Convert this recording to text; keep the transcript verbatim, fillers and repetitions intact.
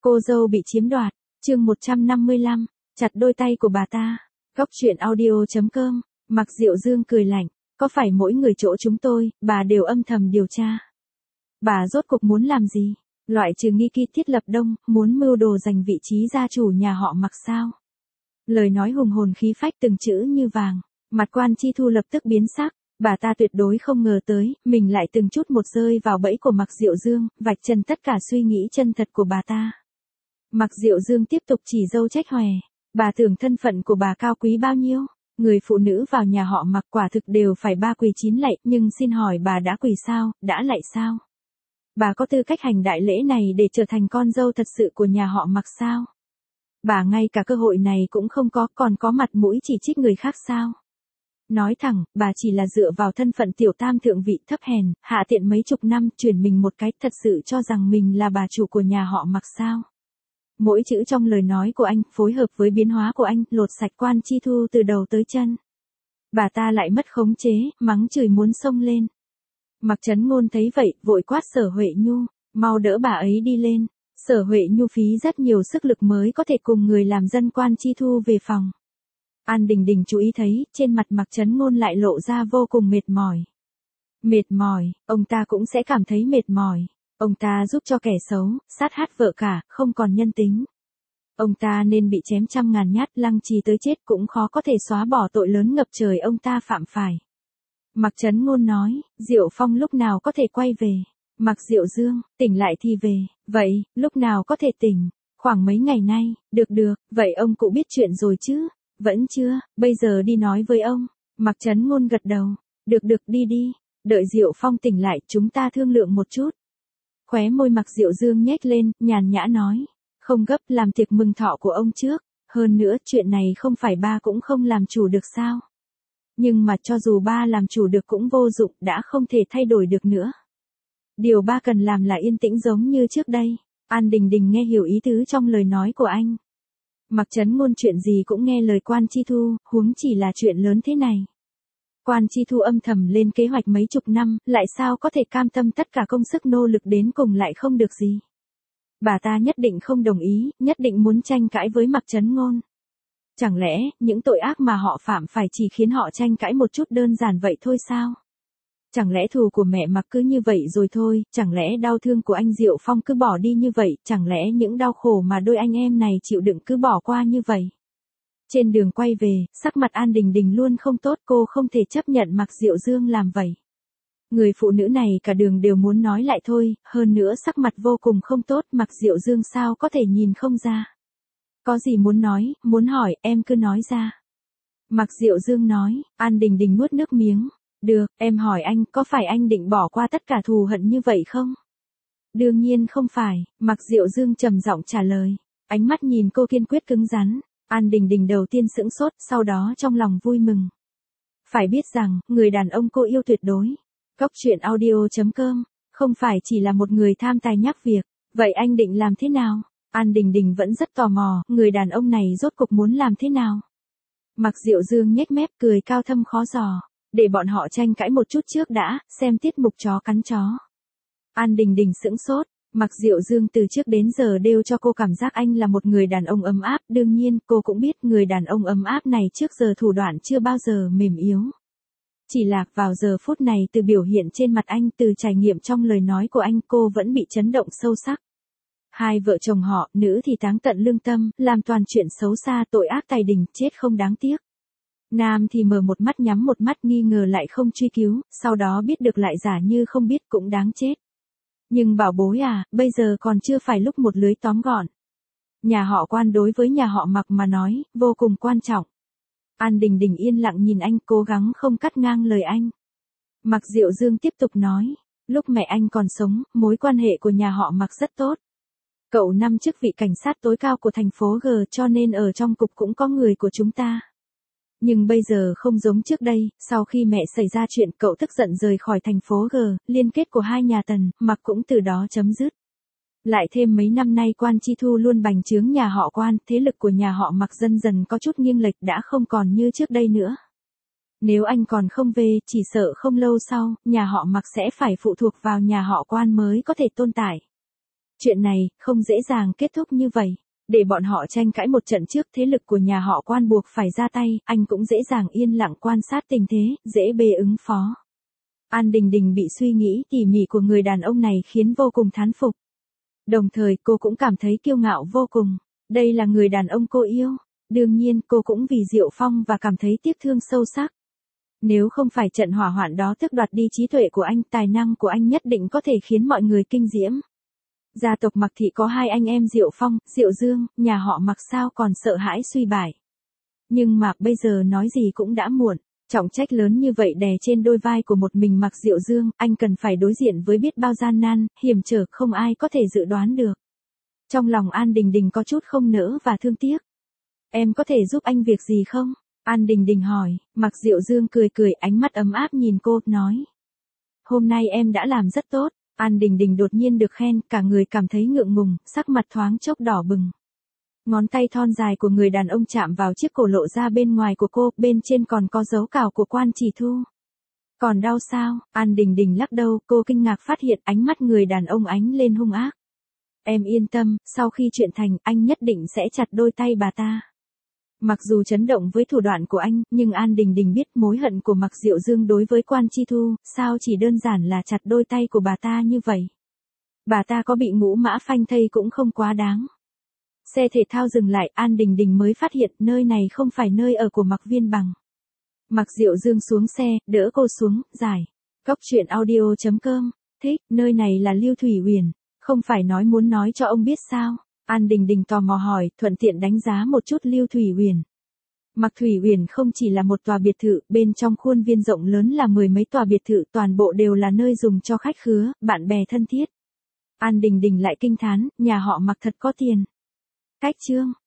Cô dâu bị chiếm đoạt, chương một trăm năm mươi lăm, chặt đôi tay của bà ta. Góc truyện audio chấm com, Mạc Diệu Dương cười lạnh, có phải mỗi người chỗ chúng tôi, bà đều âm thầm điều tra. Bà rốt cuộc muốn làm gì? Loại trừ nghi kỳ thiết lập đông, muốn mưu đồ giành vị trí gia chủ nhà họ Mạc sao? Lời nói hùng hồn khí phách từng chữ như vàng, mặt Quan Chi Thu lập tức biến sắc. Bà ta tuyệt đối không ngờ tới, mình lại từng chút một rơi vào bẫy của Mạc Diệu Dương, vạch trần tất cả suy nghĩ chân thật của bà ta. Mạc Diệu Dương tiếp tục chỉ dâu trách hòe, bà tưởng thân phận của bà cao quý bao nhiêu, người phụ nữ vào nhà họ Mạc quả thực đều phải ba quỳ chín lạy, nhưng xin hỏi bà đã quỳ sao, đã lạy sao? Bà có tư cách hành đại lễ này để trở thành con dâu thật sự của nhà họ Mạc sao? Bà ngay cả cơ hội này cũng không có, còn có mặt mũi chỉ trích người khác sao? Nói thẳng, bà chỉ là dựa vào thân phận tiểu tam thượng vị thấp hèn, hạ tiện mấy chục năm, chuyển mình một cái, thật sự cho rằng mình là bà chủ của nhà họ Mạc sao. Mỗi chữ trong lời nói của anh, phối hợp với biến hóa của anh, lột sạch Quan Chi Thu từ đầu tới chân. Bà ta lại mất khống chế, mắng chửi muốn xông lên. Mạc Chấn Ngôn thấy vậy, vội quát Sở Huệ Nhu, mau đỡ bà ấy đi lên. Sở Huệ Nhu phí rất nhiều sức lực mới có thể cùng người làm dân Quan Chi Thu về phòng. An Đình Đình chú ý thấy, trên mặt Mạc Chấn Ngôn lại lộ ra vô cùng mệt mỏi. Mệt mỏi, ông ta cũng sẽ cảm thấy mệt mỏi. Ông ta giúp cho kẻ xấu, sát hại vợ cả, không còn nhân tính. Ông ta nên bị chém trăm ngàn nhát, lăng trì tới chết cũng khó có thể xóa bỏ tội lớn ngập trời ông ta phạm phải. Mạc Chấn Ngôn nói, Diệu Phong lúc nào có thể quay về? Mạc Diệu Dương, tỉnh lại thì về, vậy, lúc nào có thể tỉnh? Khoảng mấy ngày nay, được được, vậy ông cụ biết chuyện rồi chứ? Vẫn chưa, bây giờ đi nói với ông. Mạc Chấn Ngôn gật đầu, được được đi đi, đợi Diệu Phong tỉnh lại chúng ta thương lượng một chút. Khóe môi Mạc Diệu Dương nhếch lên, nhàn nhã nói, không gấp, làm tiệc mừng thọ của ông trước, hơn nữa chuyện này không phải ba cũng không làm chủ được sao. Nhưng mà cho dù ba làm chủ được cũng vô dụng, đã không thể thay đổi được nữa. Điều ba cần làm là yên tĩnh giống như trước đây. An Đình Đình nghe hiểu ý tứ trong lời nói của anh. Mạc Chấn Ngôn chuyện gì cũng nghe lời Quan Chi Thu, huống chỉ là chuyện lớn thế này. Quan Chi Thu âm thầm lên kế hoạch mấy chục năm, lại sao có thể cam tâm tất cả công sức nỗ lực đến cùng lại không được gì. Bà ta nhất định không đồng ý, nhất định muốn tranh cãi với Mạc Chấn Ngôn. Chẳng lẽ, những tội ác mà họ phạm phải chỉ khiến họ tranh cãi một chút đơn giản vậy thôi sao? Chẳng lẽ thù của mẹ Mạc cứ như vậy rồi thôi, chẳng lẽ đau thương của anh Diệu Phong cứ bỏ đi như vậy, chẳng lẽ những đau khổ mà đôi anh em này chịu đựng cứ bỏ qua như vậy? Trên đường quay về, sắc mặt An Đình Đình luôn không tốt, cô không thể chấp nhận Mạc Diệu Dương làm vậy. Người phụ nữ này cả đường đều muốn nói lại thôi, hơn nữa sắc mặt vô cùng không tốt, Mạc Diệu Dương sao có thể nhìn không ra. Có gì muốn nói, muốn hỏi, em cứ nói ra. Mạc Diệu Dương nói, An Đình Đình nuốt nước miếng. Được, em hỏi anh, có phải anh định bỏ qua tất cả thù hận như vậy không? Đương nhiên không phải, Mạc Diệu Dương trầm giọng trả lời. Ánh mắt nhìn cô kiên quyết cứng rắn. An Đình Đình đầu tiên sững sốt, sau đó trong lòng vui mừng. Phải biết rằng, người đàn ông cô yêu tuyệt đối. Góc truyện audio chấm com, không phải chỉ là một người tham tài nhắc việc. Vậy anh định làm thế nào? An Đình Đình vẫn rất tò mò, người đàn ông này rốt cục muốn làm thế nào? Mạc Diệu Dương nhếch mép cười cao thâm khó dò. Để bọn họ tranh cãi một chút trước đã, xem tiết mục chó cắn chó. An Đình Đình sững sốt, Mạc Diệu Dương từ trước đến giờ đều cho cô cảm giác anh là một người đàn ông ấm áp, đương nhiên cô cũng biết người đàn ông ấm áp này trước giờ thủ đoạn chưa bao giờ mềm yếu. Chỉ là vào giờ phút này từ biểu hiện trên mặt anh, từ trải nghiệm trong lời nói của anh, cô vẫn bị chấn động sâu sắc. Hai vợ chồng họ, nữ thì táng tận lương tâm, làm toàn chuyện xấu xa, tội ác tài đình, chết không đáng tiếc. Nam thì mở một mắt nhắm một mắt, nghi ngờ lại không truy cứu, sau đó biết được lại giả như không biết, cũng đáng chết. Nhưng bảo bối à, bây giờ còn chưa phải lúc một lưới tóm gọn. Nhà họ Quan đối với nhà họ Mạc mà nói, vô cùng quan trọng. An Đình Đình yên lặng nhìn anh, cố gắng không cắt ngang lời anh. Mạc Diệu Dương tiếp tục nói, lúc mẹ anh còn sống, mối quan hệ của nhà họ Mạc rất tốt. Cậu năm chức vị cảnh sát tối cao của thành phố G, cho nên ở trong cục cũng có người của chúng ta. Nhưng bây giờ không giống trước đây, sau khi mẹ xảy ra chuyện cậu tức giận rời khỏi thành phố G, liên kết của hai nhà Tần, Mạc cũng từ đó chấm dứt. Lại thêm mấy năm nay Quan Chi Thu luôn bành trướng nhà họ Quan, thế lực của nhà họ Mạc dần dần có chút nghiêng lệch, đã không còn như trước đây nữa. Nếu anh còn không về, chỉ sợ không lâu sau, nhà họ Mạc sẽ phải phụ thuộc vào nhà họ Quan mới có thể tồn tại. Chuyện này, không dễ dàng kết thúc như vậy. Để bọn họ tranh cãi một trận trước thế lực của nhà họ Quan buộc phải ra tay, anh cũng dễ dàng yên lặng quan sát tình thế, dễ bề ứng phó. An Đình Đình bị suy nghĩ tỉ mỉ của người đàn ông này khiến vô cùng thán phục. Đồng thời cô cũng cảm thấy kiêu ngạo vô cùng. Đây là người đàn ông cô yêu. Đương nhiên cô cũng vì Diệu Phong và cảm thấy tiếc thương sâu sắc. Nếu không phải trận hỏa hoạn đó tước đoạt đi trí tuệ của anh, tài năng của anh nhất định có thể khiến mọi người kinh diễm. Gia tộc Mạc Thị có hai anh em Diệu Phong, Diệu Dương, nhà họ Mạc sao còn sợ hãi suy bại. Nhưng mà bây giờ nói gì cũng đã muộn. Trọng trách lớn như vậy đè trên đôi vai của một mình Mạc Diệu Dương, anh cần phải đối diện với biết bao gian nan, hiểm trở không ai có thể dự đoán được. Trong lòng An Đình Đình có chút không nỡ và thương tiếc. Em có thể giúp anh việc gì không? An Đình Đình hỏi, Mạc Diệu Dương cười cười, ánh mắt ấm áp nhìn cô, nói. Hôm nay em đã làm rất tốt. An Đình Đình đột nhiên được khen, cả người cảm thấy ngượng ngùng, sắc mặt thoáng chốc đỏ bừng. Ngón tay thon dài của người đàn ông chạm vào chiếc cổ lộ ra bên ngoài của cô, bên trên còn có dấu cào của Quan Chỉ Thu. Còn đau sao? An Đình Đình lắc đầu, cô kinh ngạc phát hiện ánh mắt người đàn ông ánh lên hung ác. Em yên tâm, sau khi chuyện thành, anh nhất định sẽ chặt đôi tay bà ta. Mặc dù chấn động với thủ đoạn của anh, nhưng An Đình Đình biết mối hận của Mạc Diệu Dương đối với Quan Chi Thu, sao chỉ đơn giản là chặt đôi tay của bà ta như vậy. Bà ta có bị ngũ mã phanh thây cũng không quá đáng. Xe thể thao dừng lại, An Đình Đình mới phát hiện nơi này không phải nơi ở của Mạc Viên Bằng. Mạc Diệu Dương xuống xe, đỡ cô xuống, giải. Góc truyện audio chấm com, thích, nơi này là Lưu Thủy Uyển, không phải nói muốn nói cho ông biết sao? An Đình Đình tò mò hỏi, thuận tiện đánh giá một chút Lưu Thủy Uyển. Mạc Thủy Uyển không chỉ là một tòa biệt thự, bên trong khuôn viên rộng lớn là mười mấy tòa biệt thự, toàn bộ đều là nơi dùng cho khách khứa, bạn bè thân thiết. An Đình Đình lại kinh thán, nhà họ Mạc thật có tiền. Cách chương